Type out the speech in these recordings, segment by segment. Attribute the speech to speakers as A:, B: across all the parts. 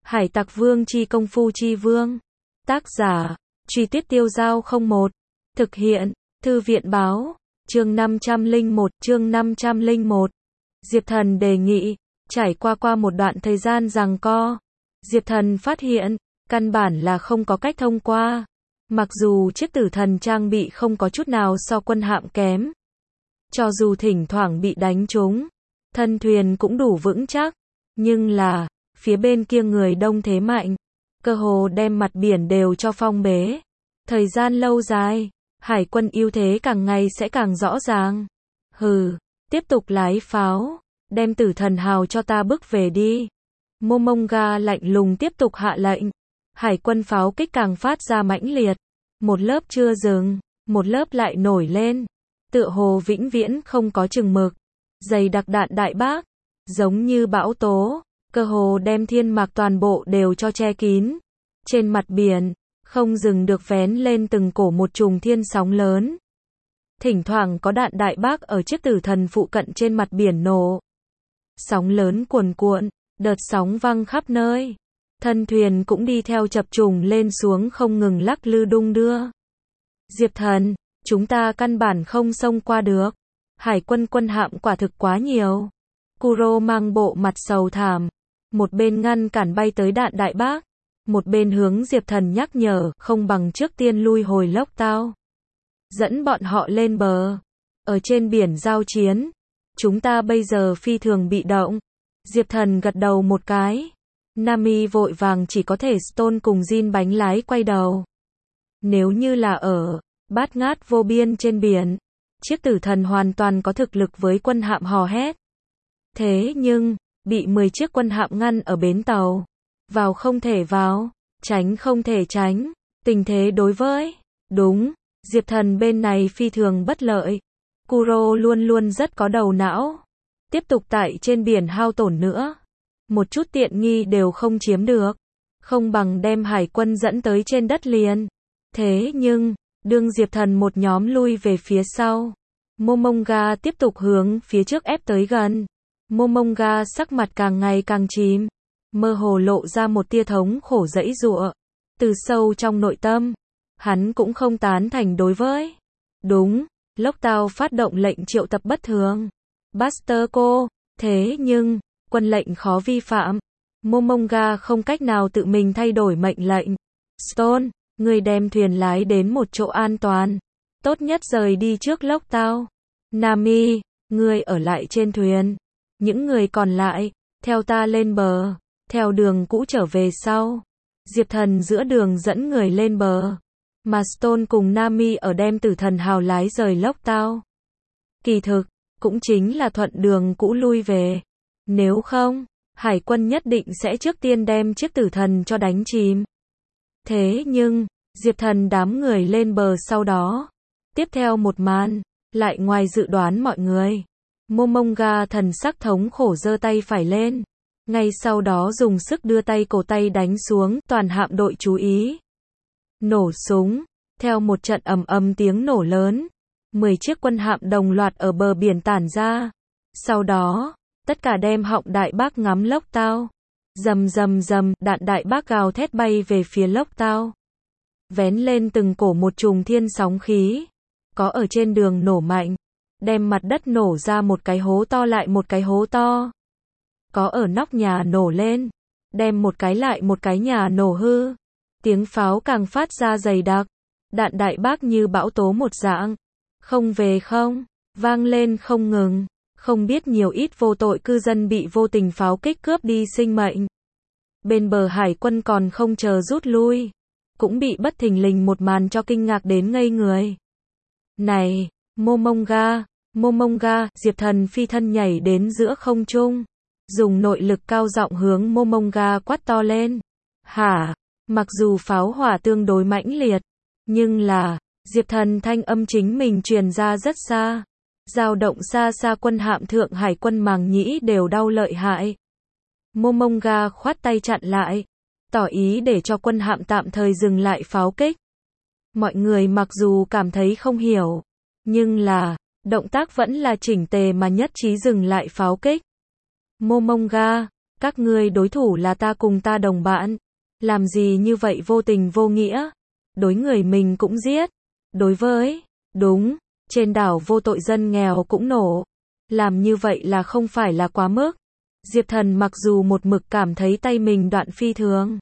A: Hải Tặc Vương chi công phu chi vương. Tác giả, Truy Tuyết Tiêu Giao 01. Thực hiện, Thư viện báo, chương 501. Diệp Thần đề nghị, trải qua một đoạn thời gian giằng co. Diệp Thần phát hiện, căn bản là không có cách thông qua. Mặc dù chiếc tử thần trang bị không có chút nào so quân hạm kém. Cho dù thỉnh thoảng bị đánh trúng, thân thuyền cũng đủ vững chắc. Nhưng là, phía bên kia người đông thế mạnh, cơ hồ đem mặt biển đều cho phong bế. Thời gian lâu dài, hải quân ưu thế càng ngày sẽ càng rõ ràng. Hừ, tiếp tục lái pháo, đem tử thần hào cho ta bước về đi. Momonga lạnh lùng tiếp tục hạ lệnh. Hải quân pháo kích càng phát ra mãnh liệt. Một lớp chưa dừng, một lớp lại nổi lên. Tựa hồ vĩnh viễn không có chừng mực. Dày đặc đạn đại bác, giống như bão tố, cơ hồ đem thiên mạc toàn bộ đều cho che kín. Trên mặt biển, không dừng được vén lên từng cổ một trùng thiên sóng lớn. Thỉnh thoảng có đạn đại bác ở chiếc tử thần phụ cận trên mặt biển nổ. Sóng lớn cuồn cuộn, đợt sóng văng khắp nơi. Thân thuyền cũng đi theo chập trùng lên xuống không ngừng lắc lư đung đưa. Diệp Thần, chúng ta căn bản không xông qua được. Hải quân quân hạm quả thực quá nhiều. Kuro mang bộ mặt sầu thảm. Một bên ngăn cản bay tới đạn đại bác. Một bên hướng Diệp Thần nhắc nhở, không bằng trước tiên lui hồi lốc tao. Dẫn bọn họ lên bờ. Ở trên biển giao chiến. Chúng ta bây giờ phi thường bị động. Diệp Thần gật đầu một cái. Nami vội vàng chỉ có thể Stone cùng Jin bánh lái quay đầu. Nếu như là ở bát ngát vô biên trên biển, chiếc tử thần hoàn toàn có thực lực với quân hạm hò hét. Thế nhưng, bị 10 chiếc quân hạm ngăn ở bến tàu. Vào không thể vào, tránh không thể tránh. Tình thế đối với, đúng, Diệp Thần bên này phi thường bất lợi. Kuro luôn luôn rất có đầu não. Tiếp tục tại trên biển hao tổn nữa. Một chút tiện nghi đều không chiếm được. Không bằng đem hải quân dẫn tới trên đất liền. Thế nhưng, đương Diệp Thần một nhóm lui về phía sau. Momonga tiếp tục hướng phía trước ép tới gần. Momonga sắc mặt càng ngày càng chìm. Mơ hồ lộ ra một tia thống khổ giãy giụa. Từ sâu trong nội tâm, hắn cũng không tán thành đối với. Đúng, Lốc Tao phát động lệnh triệu tập bất thường. Buster cô, thế nhưng, quân lệnh khó vi phạm. Momonga không cách nào tự mình thay đổi mệnh lệnh. Stone, người đem thuyền lái đến một chỗ an toàn. Tốt nhất rời đi trước Lốc Tao. Nami, người ở lại trên thuyền. Những người còn lại, theo ta lên bờ. Theo đường cũ trở về sau. Diệp Thần giữa đường dẫn người lên bờ. Mà Stone cùng Nami ở đem tử thần hào lái rời Lốc Tao. Kỳ thực, cũng chính là thuận đường cũ lui về. Nếu không, hải quân nhất định sẽ trước tiên đem chiếc tử thần cho đánh chìm. Thế nhưng, Diệp Thần đám người lên bờ sau đó. Tiếp theo một màn, lại ngoài dự đoán mọi người. Momonga thần sắc thống khổ giơ tay phải lên. Ngay sau đó dùng sức đưa tay cổ tay đánh xuống, toàn hạm đội chú ý. Nổ súng, theo một trận ầm ầm tiếng nổ lớn. 10 chiếc quân hạm đồng loạt ở bờ biển tản ra. Sau đó, tất cả đem họng đại bác ngắm Lốc Tao. Rầm rầm rầm, đạn đại bác gào thét bay về phía Lốc Tao. Vén lên từng cổ một trùng thiên sóng khí. Có ở trên đường nổ mạnh. Đem mặt đất nổ ra một cái hố to lại một cái hố to. Có ở nóc nhà nổ lên. Đem một cái lại một cái nhà nổ hư. Tiếng pháo càng phát ra dày đặc. Đạn đại bác như bão tố một dạng. Không về không, vang lên không ngừng. Không biết nhiều ít vô tội cư dân bị vô tình pháo kích cướp đi sinh mệnh. Bên bờ hải quân còn không chờ rút lui. Cũng bị bất thình lình một màn cho kinh ngạc đến ngây người. Này, Momonga, Diệp Thần phi thân nhảy đến giữa không trung. Dùng nội lực cao giọng hướng Momonga quát to lên. Hả? Mặc dù pháo hỏa tương đối mãnh liệt. Nhưng là, Diệp Thần thanh âm chính mình truyền ra rất xa. Dao động xa xa quân hạm thượng hải quân màng nhĩ đều đau lợi hại. Momonga khoát tay chặn lại. Tỏ ý để cho quân hạm tạm thời dừng lại pháo kích. Mọi người mặc dù cảm thấy không hiểu. Nhưng là, động tác vẫn là chỉnh tề mà nhất trí dừng lại pháo kích. Momonga, Các ngươi đối thủ là ta cùng ta đồng bạn. Làm gì như vậy vô tình vô nghĩa. Đối người mình cũng giết. Đối với, đúng, trên đảo vô tội dân nghèo cũng nổ. Làm như vậy là không phải là quá mức. Diệp Thần mặc dù một mực cảm thấy tay mình đoạn phi thường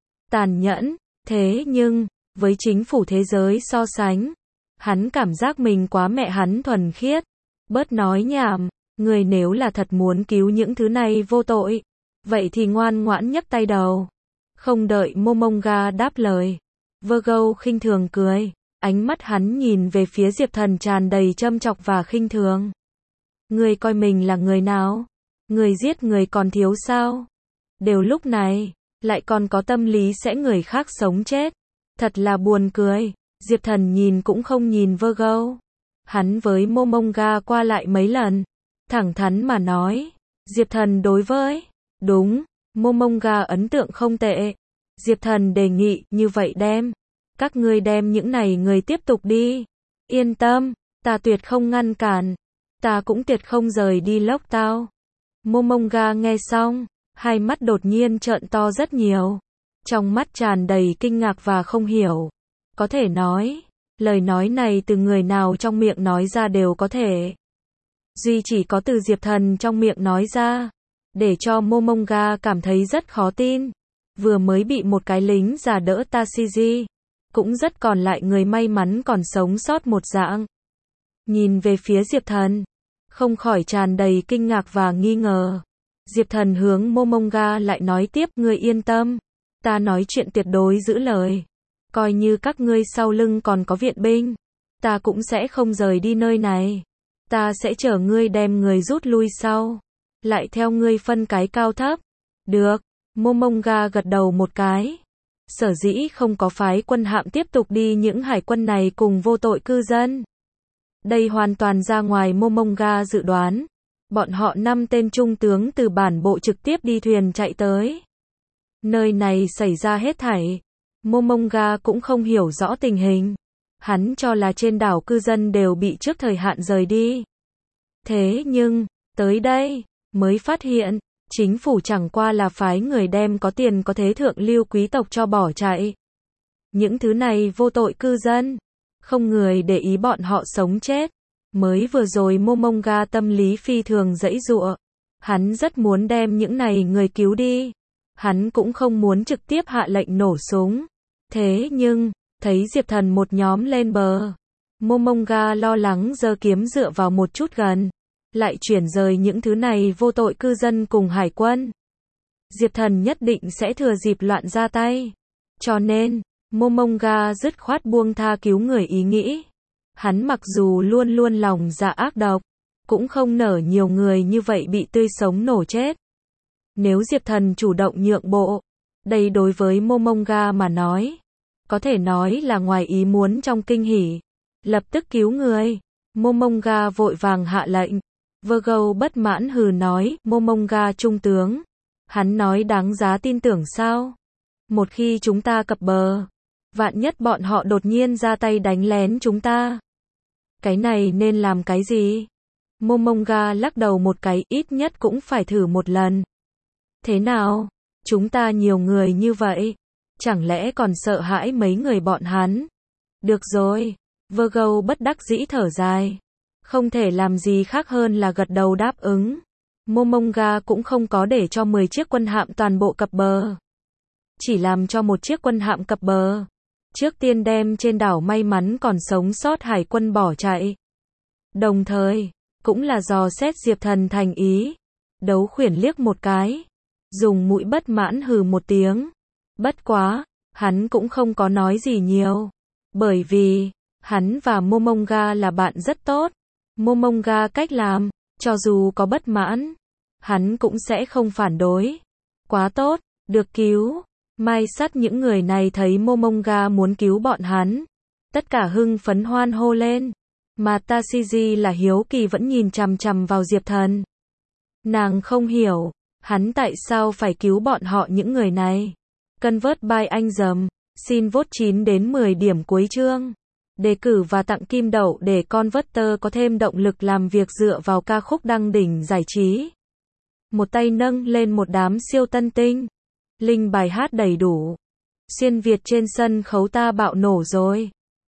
A: tàn nhẫn, thế nhưng, với chính phủ thế giới so sánh, hắn cảm giác mình quá mẹ hắn thuần khiết. Bớt nói nhảm, người nếu là thật muốn cứu những thứ này vô tội, vậy thì ngoan ngoãn nhấc tay đầu. Không đợi Momonga đáp lời, Virgo khinh thường cười, ánh mắt hắn nhìn về phía Diệp Thần tràn đầy châm chọc và khinh thường. Người coi mình là người nào? Người giết người còn thiếu sao? Đều lúc này, lại còn có tâm lý sẽ người khác sống chết. Thật là buồn cười. Diệp Thần nhìn cũng không nhìn Virgo. Hắn với Momonga qua lại mấy lần. Thẳng thắn mà nói. Diệp Thần đối với, đúng, Momonga ấn tượng không tệ. Diệp Thần đề nghị như vậy đem. Các ngươi đem những này người tiếp tục đi. Yên tâm, ta tuyệt không ngăn cản. Ta cũng tuyệt không rời đi lốc tao. Momonga nghe xong, hai mắt đột nhiên trợn to rất nhiều. Trong mắt tràn đầy kinh ngạc và không hiểu. Có thể nói, lời nói này từ người nào trong miệng nói ra đều có thể. Duy chỉ có từ Diệp Thần trong miệng nói ra, để cho Momonga cảm thấy rất khó tin. Vừa mới bị một cái lính già đỡ Tashiji, cũng rất còn lại người may mắn còn sống sót một dạng. Nhìn về phía Diệp Thần, không khỏi tràn đầy kinh ngạc và nghi ngờ. Diệp Thần hướng Momonga lại nói tiếp, ngươi yên tâm, ta nói chuyện tuyệt đối giữ lời. Coi như các ngươi sau lưng còn có viện binh, ta cũng sẽ không rời đi nơi này. Ta sẽ chở ngươi đem người rút lui sau, lại theo ngươi phân cái cao thấp. Được, Momonga gật đầu một cái. Sở dĩ không có phái quân hạm tiếp tục đi những hải quân này cùng vô tội cư dân. Đây hoàn toàn ra ngoài Momonga dự đoán. Bọn họ 5 tên trung tướng từ bản bộ trực tiếp đi thuyền chạy tới. Nơi này xảy ra hết thảy. Momonga cũng không hiểu rõ tình hình. Hắn cho là trên đảo cư dân đều bị trước thời hạn rời đi. Thế nhưng, tới đây, mới phát hiện, chính phủ chẳng qua là phái người đem có tiền có thế thượng lưu quý tộc cho bỏ chạy. Những thứ này vô tội cư dân, không người để ý bọn họ sống chết. Mới vừa rồi Momonga tâm lý phi thường giãy giụa. Hắn rất muốn đem những này người cứu đi. Hắn cũng không muốn trực tiếp hạ lệnh nổ súng. Thế nhưng, thấy Diệp Thần một nhóm lên bờ, Momonga lo lắng giơ kiếm dựa vào một chút gần, lại chuyển rời những thứ này vô tội cư dân cùng hải quân. Diệp Thần nhất định sẽ thừa dịp loạn ra tay. Cho nên, Momonga dứt khoát buông tha cứu người ý nghĩ. Hắn mặc dù luôn luôn lòng dạ ác độc, cũng không nở nhiều người như vậy bị tươi sống nổ chết. Nếu Diệp Thần chủ động nhượng bộ, đây đối với Momonga mà nói, có thể nói là ngoài ý muốn trong kinh hỉ. Lập tức cứu người. Momonga vội vàng hạ lệnh. Virgo bất mãn hừ nói, Momonga trung tướng. Hắn nói đáng giá tin tưởng sao? Một khi chúng ta cập bờ, vạn nhất bọn họ đột nhiên ra tay đánh lén chúng ta. Cái này nên làm cái gì? Momonga lắc đầu một cái, ít nhất cũng phải thử một lần. Thế nào? Chúng ta nhiều người như vậy, chẳng lẽ còn sợ hãi mấy người bọn hắn? Được rồi. Virgo bất đắc dĩ thở dài. Không thể làm gì khác hơn là gật đầu đáp ứng. Momonga cũng không có để cho 10 chiếc quân hạm toàn bộ cập bờ. Chỉ làm cho một chiếc quân hạm cập bờ. Trước tiên đem trên đảo may mắn còn sống sót hải quân bỏ chạy. Đồng thời, cũng là dò xét Diệp Thần thành ý. Đấu khuyển liếc một cái, dùng mũi bất mãn hừ một tiếng. Bất quá, hắn cũng không có nói gì nhiều. Bởi vì, hắn và Momonga là bạn rất tốt. Momonga cách làm, cho dù có bất mãn, hắn cũng sẽ không phản đối. Quá tốt, được cứu. Mai sắt những người này thấy Momonga muốn cứu bọn hắn. Tất cả hưng phấn hoan hô lên. Mà Tashiji là hiếu kỳ vẫn nhìn chằm chằm vào Diệp Thần. Nàng không hiểu, hắn tại sao phải cứu bọn họ những người này. Convert by anh dầm, xin vote 9 đến 10 điểm cuối chương. Đề cử và tặng kim đậu để Converter có thêm động lực làm việc dựa vào ca khúc đăng đỉnh giải trí. một tay nâng lên một đám siêu tân tinh. Linh bài hát đầy đủ. Xuyên Việt trên sân khấu ta bạo nổ rồi.